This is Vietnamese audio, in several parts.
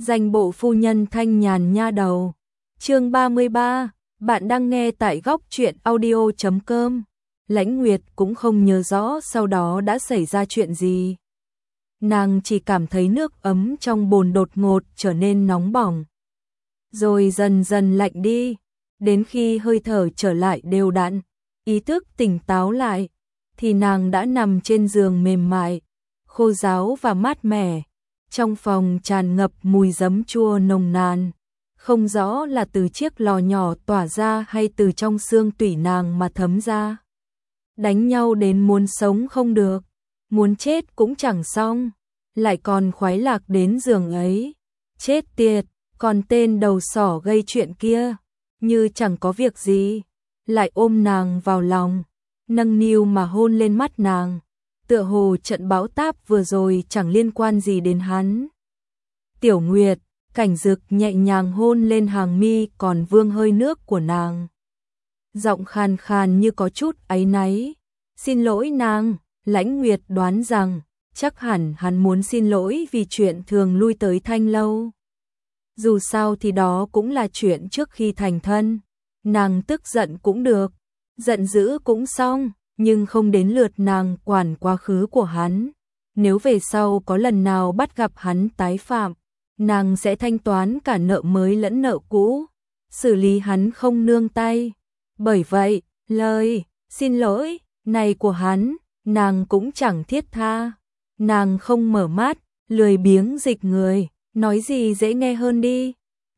Danh bộ phu nhân thanh nhàn nha đầu. Chương 33, bạn đang nghe tại góc truyện audio.com. Lãnh Nguyệt cũng không nhớ rõ sau đó đã xảy ra chuyện gì. Nàng chỉ cảm thấy nước ấm trong bồn đột ngột trở nên nóng bỏng, rồi dần dần lạnh đi, đến khi hơi thở trở lại đều đặn, ý thức tỉnh táo lại, thì nàng đã nằm trên giường mềm mại, khô ráo và mát mẻ. Trong phòng tràn ngập mùi giấm chua nồng nàn, không rõ là từ chiếc lò nhỏ tỏa ra hay từ trong xương tủy nàng mà thấm ra. Đánh nhau đến muốn sống không được, muốn chết cũng chẳng xong, lại còn khoái lạc đến giường ấy. Chết tiệt, còn tên đầu sỏ gây chuyện kia, như chẳng có việc gì, lại ôm nàng vào lòng, nâng niu mà hôn lên mắt nàng. Tựa hồ trận bão táp vừa rồi chẳng liên quan gì đến hắn. Tiểu Nguyệt, Cảnh Dực nhẹ nhàng hôn lên hàng mi còn vương hơi nước của nàng. Giọng khàn khàn như có chút áy náy. Xin lỗi nàng. Lãnh Nguyệt đoán rằng chắc hẳn hắn muốn xin lỗi vì chuyện thường lui tới Thanh Lâu. Dù sao thì đó cũng là chuyện trước khi thành thân. Nàng tức giận cũng được, giận dữ cũng xong, nhưng không đến lượt nàng quản quá khứ của hắn. Nếu về sau có lần nào bắt gặp hắn tái phạm, nàng sẽ thanh toán cả nợ mới lẫn nợ cũ, xử lý hắn không nương tay. Bởi vậy, lời xin lỗi này của hắn, nàng cũng chẳng thiết tha. Nàng không mở mắt, lười biếng dịch người, nói gì dễ nghe hơn đi.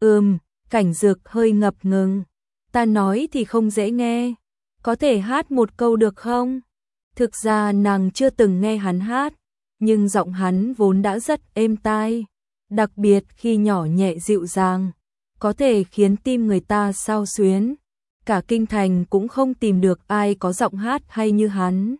Cảnh Dực hơi ngập ngừng. Ta nói thì không dễ nghe. Có thể hát một câu được không? Thực ra nàng chưa từng nghe hắn hát, nhưng giọng hắn vốn đã rất êm tai, đặc biệt khi nhỏ nhẹ dịu dàng, có thể khiến tim người ta xao xuyến. Cả kinh thành cũng không tìm được ai có giọng hát hay như hắn,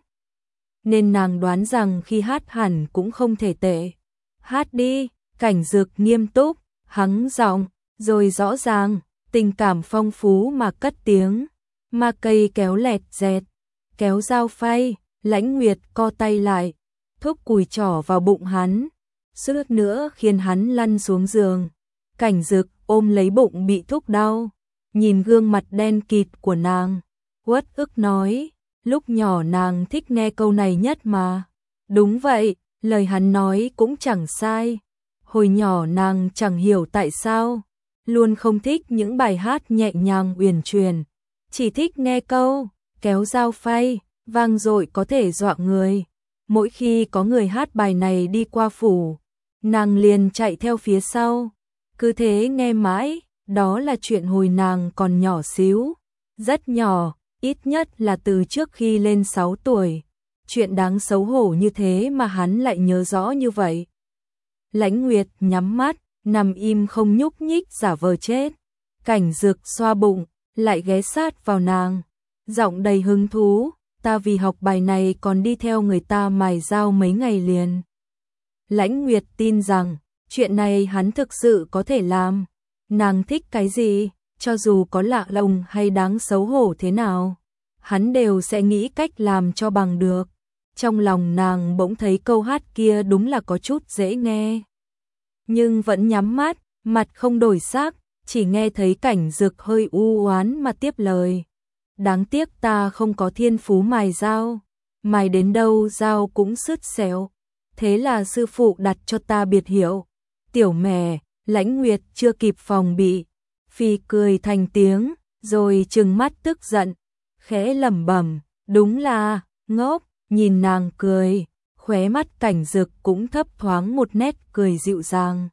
nên nàng đoán rằng khi hát hẳn cũng không thể tệ. Hát đi. Cảnh Dực nghiêm túc, hắng giọng, rồi rõ ràng, tình cảm phong phú mà cất tiếng. Ma cây kéo lẹt dẹt, kéo dao phay. Lãnh Nguyệt co tay lại, thúc cùi trỏ vào bụng hắn, suýt nữa khiến hắn lăn xuống giường. Cảnh Dực ôm lấy bụng bị thúc đau, nhìn gương mặt đen kịt của nàng, uất ức nói, lúc nhỏ nàng thích nghe câu này nhất mà. Đúng vậy, lời hắn nói cũng chẳng sai. Hồi nhỏ nàng chẳng hiểu tại sao, luôn không thích những bài hát nhẹ nhàng uyển chuyển, chỉ thích nghe câu kéo dao phay, vang dội có thể dọa người. Mỗi khi có người hát bài này đi qua phủ, nàng liền chạy theo phía sau, cứ thế nghe mãi. Đó là chuyện hồi nàng còn nhỏ xíu, rất nhỏ, ít nhất là từ trước khi lên 6 tuổi. Chuyện đáng xấu hổ như thế mà hắn lại nhớ rõ như vậy. Lãnh Nguyệt nhắm mắt, nằm im không nhúc nhích giả vờ chết. Cảnh Dực xoa bụng, lại ghé sát vào nàng, giọng đầy hứng thú, ta vì học bài này còn đi theo người ta mài dao mấy ngày liền. Lãnh Nguyệt tin rằng chuyện này hắn thực sự có thể làm. Nàng thích cái gì, cho dù có lạ lùng hay đáng xấu hổ thế nào, hắn đều sẽ nghĩ cách làm cho bằng được. Trong lòng nàng bỗng thấy câu hát kia đúng là có chút dễ nghe, nhưng vẫn nhắm mắt, mặt không đổi sắc, chỉ nghe thấy Cảnh Dực hơi u oán mà tiếp lời. Đáng tiếc ta không có thiên phú mài dao, mài đến đâu dao cũng sứt xẻo, thế là sư phụ đặt cho ta biệt hiệu Tiểu Mè. Lãnh Nguyệt chưa kịp phòng bị, phì cười thành tiếng, rồi trừng mắt tức giận, khẽ lẩm bẩm, đúng là ngốc. Nhìn nàng cười, khóe mắt Cảnh Dực cũng thấp thoáng một nét cười dịu dàng.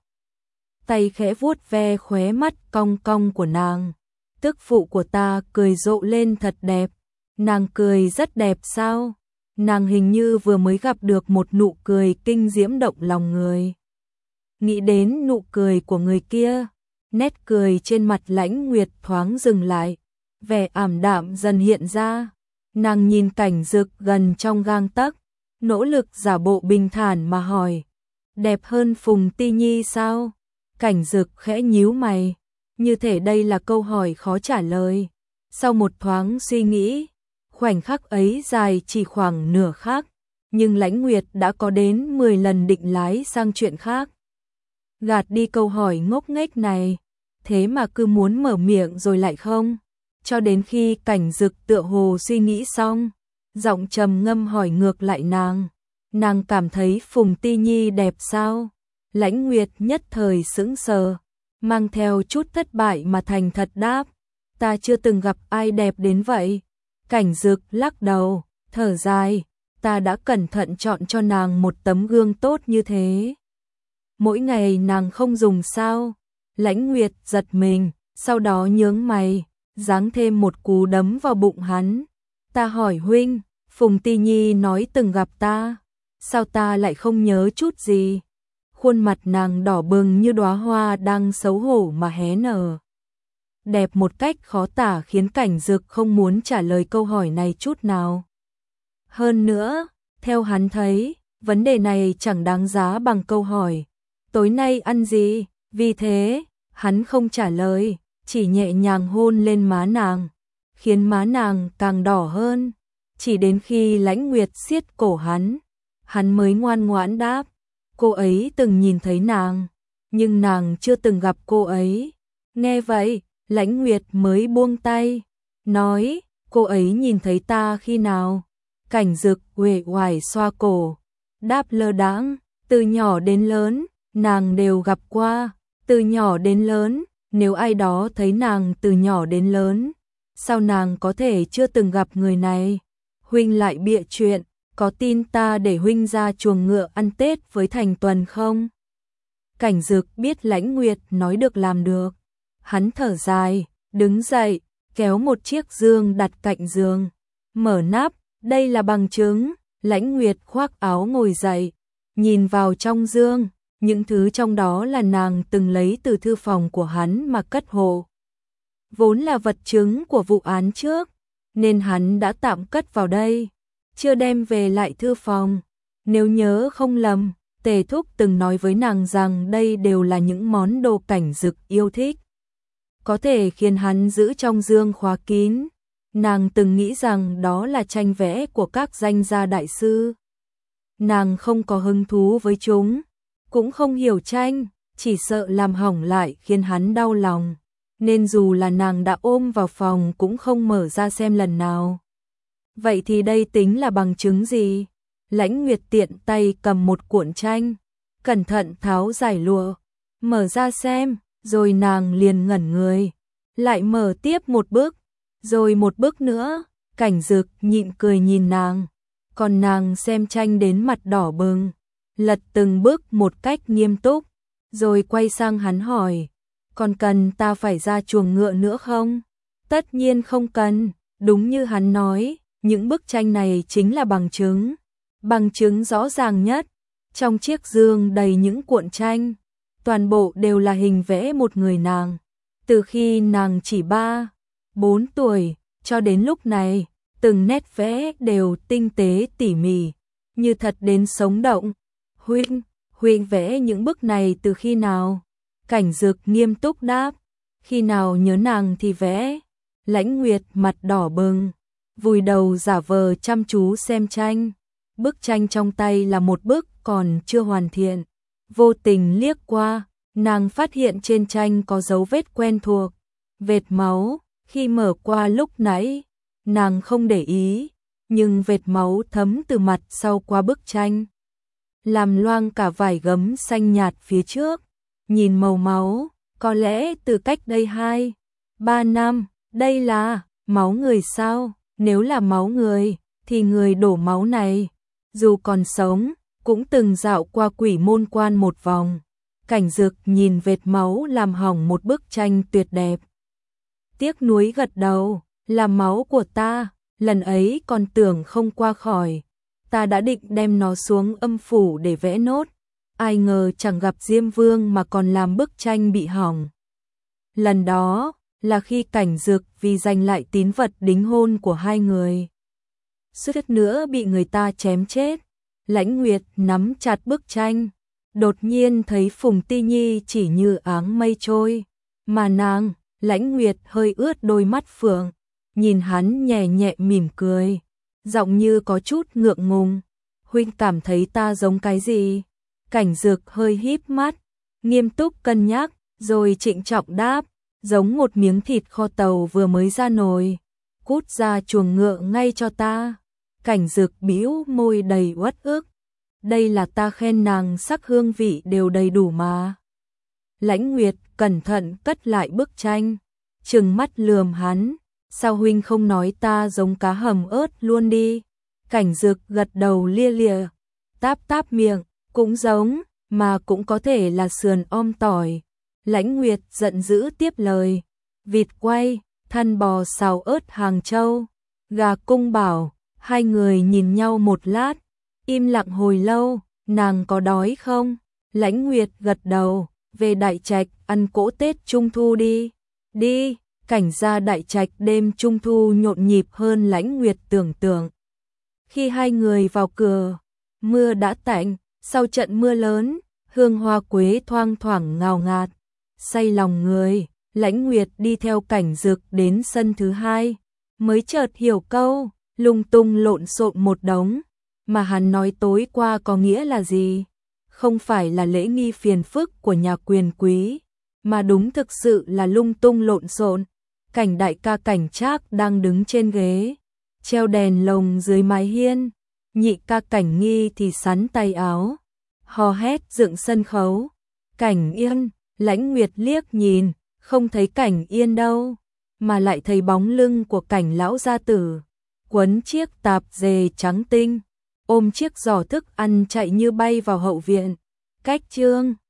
Tay khẽ vuốt ve khóe mắt cong cong của nàng. Tức phụ của ta cười rộ lên thật đẹp. Nàng cười rất đẹp sao? Nàng hình như vừa mới gặp được một nụ cười kinh diễm động lòng người. Nghĩ đến nụ cười của người kia, nét cười trên mặt Lãnh Nguyệt thoáng dừng lại, vẻ ảm đạm dần hiện ra. Nàng nhìn Cảnh Dực gần trong gang tấc, nỗ lực giả bộ bình thản mà hỏi, đẹp hơn Phùng Ti Nhi sao? Cảnh Dực khẽ nhíu mày, như thể đây là câu hỏi khó trả lời. Sau một thoáng suy nghĩ, khoảnh khắc ấy dài chỉ khoảng nửa khắc, nhưng Lãnh Nguyệt đã có đến 10 lần định lái sang chuyện khác. gạt đi câu hỏi ngốc nghếch này, thế mà cứ muốn mở miệng rồi lại không. Cho đến khi Cảnh Dực tựa hồ suy nghĩ xong, giọng trầm ngâm hỏi ngược lại nàng cảm thấy Phùng Ti Nhi đẹp sao? Lãnh Nguyệt nhất thời sững sờ, mang theo chút thất bại mà thành thật đáp, ta chưa từng gặp ai đẹp đến vậy. Cảnh Dực lắc đầu, thở dài, ta đã cẩn thận chọn cho nàng một tấm gương tốt như thế. Mỗi ngày nàng không dùng sao? Lãnh Nguyệt giật mình, sau đó nhướng mày, giáng thêm một cú đấm vào bụng hắn. Ta hỏi huynh, Phùng Ti Nhi nói từng gặp ta, sao ta lại không nhớ chút gì? Khuôn mặt nàng đỏ bừng như đóa hoa đang xấu hổ mà hé nở. Đẹp một cách khó tả khiến Cảnh Dực không muốn trả lời câu hỏi này chút nào. Hơn nữa, theo hắn thấy, vấn đề này chẳng đáng giá bằng câu hỏi, tối nay ăn gì? Vì thế, hắn không trả lời, chỉ nhẹ nhàng hôn lên má nàng, khiến má nàng càng đỏ hơn. Chỉ đến khi Lãnh Nguyệt siết cổ hắn mới ngoan ngoãn đáp, cô ấy từng nhìn thấy nàng, nhưng nàng chưa từng gặp cô ấy. Nghe vậy, Lãnh Nguyệt mới buông tay, nói, cô ấy nhìn thấy ta khi nào? Cảnh Dực uể oải xoa cổ, đáp lơ đãng, từ nhỏ đến lớn, nàng đều gặp qua, từ nhỏ đến lớn, nếu ai đó thấy nàng từ nhỏ đến lớn, sao nàng có thể chưa từng gặp người này? Huynh lại bịa chuyện, có tin ta để huynh ra chuồng ngựa ăn Tết với Thành Tuần không? Cảnh Dực biết Lãnh Nguyệt nói được làm được, hắn thở dài, đứng dậy, kéo một chiếc dương đặt cạnh giường, mở nắp, đây là bằng chứng. Lãnh Nguyệt khoác áo ngồi dậy, nhìn vào trong dương, những thứ trong đó là nàng từng lấy từ thư phòng của hắn mà cất hộ. Vốn là vật chứng của vụ án trước, nên hắn đã tạm cất vào đây, chưa đem về lại thư phòng. Nếu nhớ không lầm, Tề Thúc từng nói với nàng rằng đây đều là những món đồ Cảnh Dực yêu thích, có thể khiến hắn giữ trong dương khóa kín. Nàng từng nghĩ rằng đó là tranh vẽ của các danh gia đại sư. Nàng không có hứng thú với chúng, cũng không hiểu tranh, chỉ sợ làm hỏng lại khiến hắn đau lòng, nên dù là nàng đã ôm vào phòng cũng không mở ra xem lần nào. Vậy thì đây tính là bằng chứng gì? Lãnh Nguyệt tiện tay cầm một cuộn tranh, cẩn thận tháo giải lụa, mở ra xem, rồi nàng liền ngẩn người, lại mở tiếp một bức, rồi một bức nữa. Cảnh Dực nhịn cười nhìn nàng, còn nàng xem tranh đến mặt đỏ bừng, lật từng bức một cách nghiêm túc, rồi quay sang hắn hỏi, còn cần ta phải ra chuồng ngựa nữa không? Tất nhiên không cần, đúng như hắn nói, những bức tranh này chính là bằng chứng rõ ràng nhất. Trong chiếc dương đầy những cuộn tranh, toàn bộ đều là hình vẽ một người nàng, từ khi nàng chỉ 3-4 tuổi, cho đến lúc này, từng nét vẽ đều tinh tế tỉ mỉ, như thật đến sống động. Huynh vẽ những bức này từ khi nào? Cảnh Dực nghiêm túc đáp, khi nào nhớ nàng thì vẽ. Lãnh Nguyệt mặt đỏ bừng, vùi đầu giả vờ chăm chú xem tranh. Bức tranh trong tay là một bức còn chưa hoàn thiện, vô tình liếc qua, nàng phát hiện trên tranh có dấu vết quen thuộc, vệt máu. Khi mở qua lúc nãy, nàng không để ý, nhưng vệt máu thấm từ mặt sau qua bức tranh, làm loang cả vải gấm xanh nhạt phía trước. Nhìn màu máu, có lẽ từ cách đây 2-3 năm, đây là máu người sao? Nếu là máu người, thì người đổ máu này, dù còn sống, cũng từng dạo qua Quỷ Môn Quan một vòng. Cảnh Dực nhìn vệt máu làm hỏng một bức tranh tuyệt đẹp, tiếc nuối gật đầu, là máu của ta, lần ấy còn tưởng không qua khỏi, ta đã định đem nó xuống âm phủ để vẽ nốt, ai ngờ chẳng gặp Diêm Vương mà còn làm bức tranh bị hỏng. Lần đó là khi Cảnh Dực vì giành lại tín vật đính hôn của hai người, suýt nữa bị người ta chém chết. Lãnh Nguyệt nắm chặt bức tranh, đột nhiên thấy Phùng Ti Nhi chỉ như áng mây trôi, mà nàng, Lãnh Nguyệt hơi ướt đôi mắt phượng, nhìn hắn nhẹ nhẹ mỉm cười, giọng như có chút ngượng ngùng. Huynh cảm thấy ta giống cái gì? Cảnh Dực hơi híp mắt, nghiêm túc cân nhắc, rồi trịnh trọng đáp, giống một miếng thịt kho tàu vừa mới ra nồi, cút ra chuồng ngựa ngay cho ta. Cảnh Dực bĩu môi đầy uất ức, đây là ta khen nàng sắc hương vị đều đầy đủ mà. Lãnh Nguyệt cẩn thận cất lại bức tranh, trừng mắt lườm hắn, sao huynh không nói ta giống cá hầm ớt luôn đi. Cảnh Dực gật đầu lia lịa, táp táp miệng, cũng giống, mà cũng có thể là sườn om tỏi. Lãnh Nguyệt giận dữ tiếp lời, vịt quay, thăn bò xào ớt Hàng Châu, gà cung bảo. Hai người nhìn nhau một lát, im lặng hồi lâu, nàng có đói không? Lãnh Nguyệt gật đầu, về Đại Trạch ăn cỗ Tết Trung Thu đi. Đi, cảnh gia Đại Trạch đêm Trung Thu nhộn nhịp hơn Lãnh Nguyệt tưởng tượng. Khi hai người vào cửa, mưa đã tạnh, sau trận mưa lớn, hương hoa quế thoang thoảng ngào ngạt, say lòng người. Lãnh Nguyệt đi theo Cảnh Dực đến sân thứ hai, mới chợt hiểu câu lung tung lộn xộn một đống mà hắn nói tối qua có nghĩa là gì. Không phải là lễ nghi phiền phức của nhà quyền quý, mà đúng thực sự là lung tung lộn xộn. Cảnh đại ca Cảnh Trác đang đứng trên ghế, treo đèn lồng dưới mái hiên, nhị ca Cảnh Nghi thì sắn tay áo, hò hét dựng sân khấu. Cảnh Yên, Lãnh Nguyệt liếc nhìn, không thấy Cảnh Yên đâu, mà lại thấy bóng lưng của Cảnh lão gia tử, quấn chiếc tạp dề trắng tinh, ôm chiếc giỏ thức ăn chạy như bay vào hậu viện. Cách chương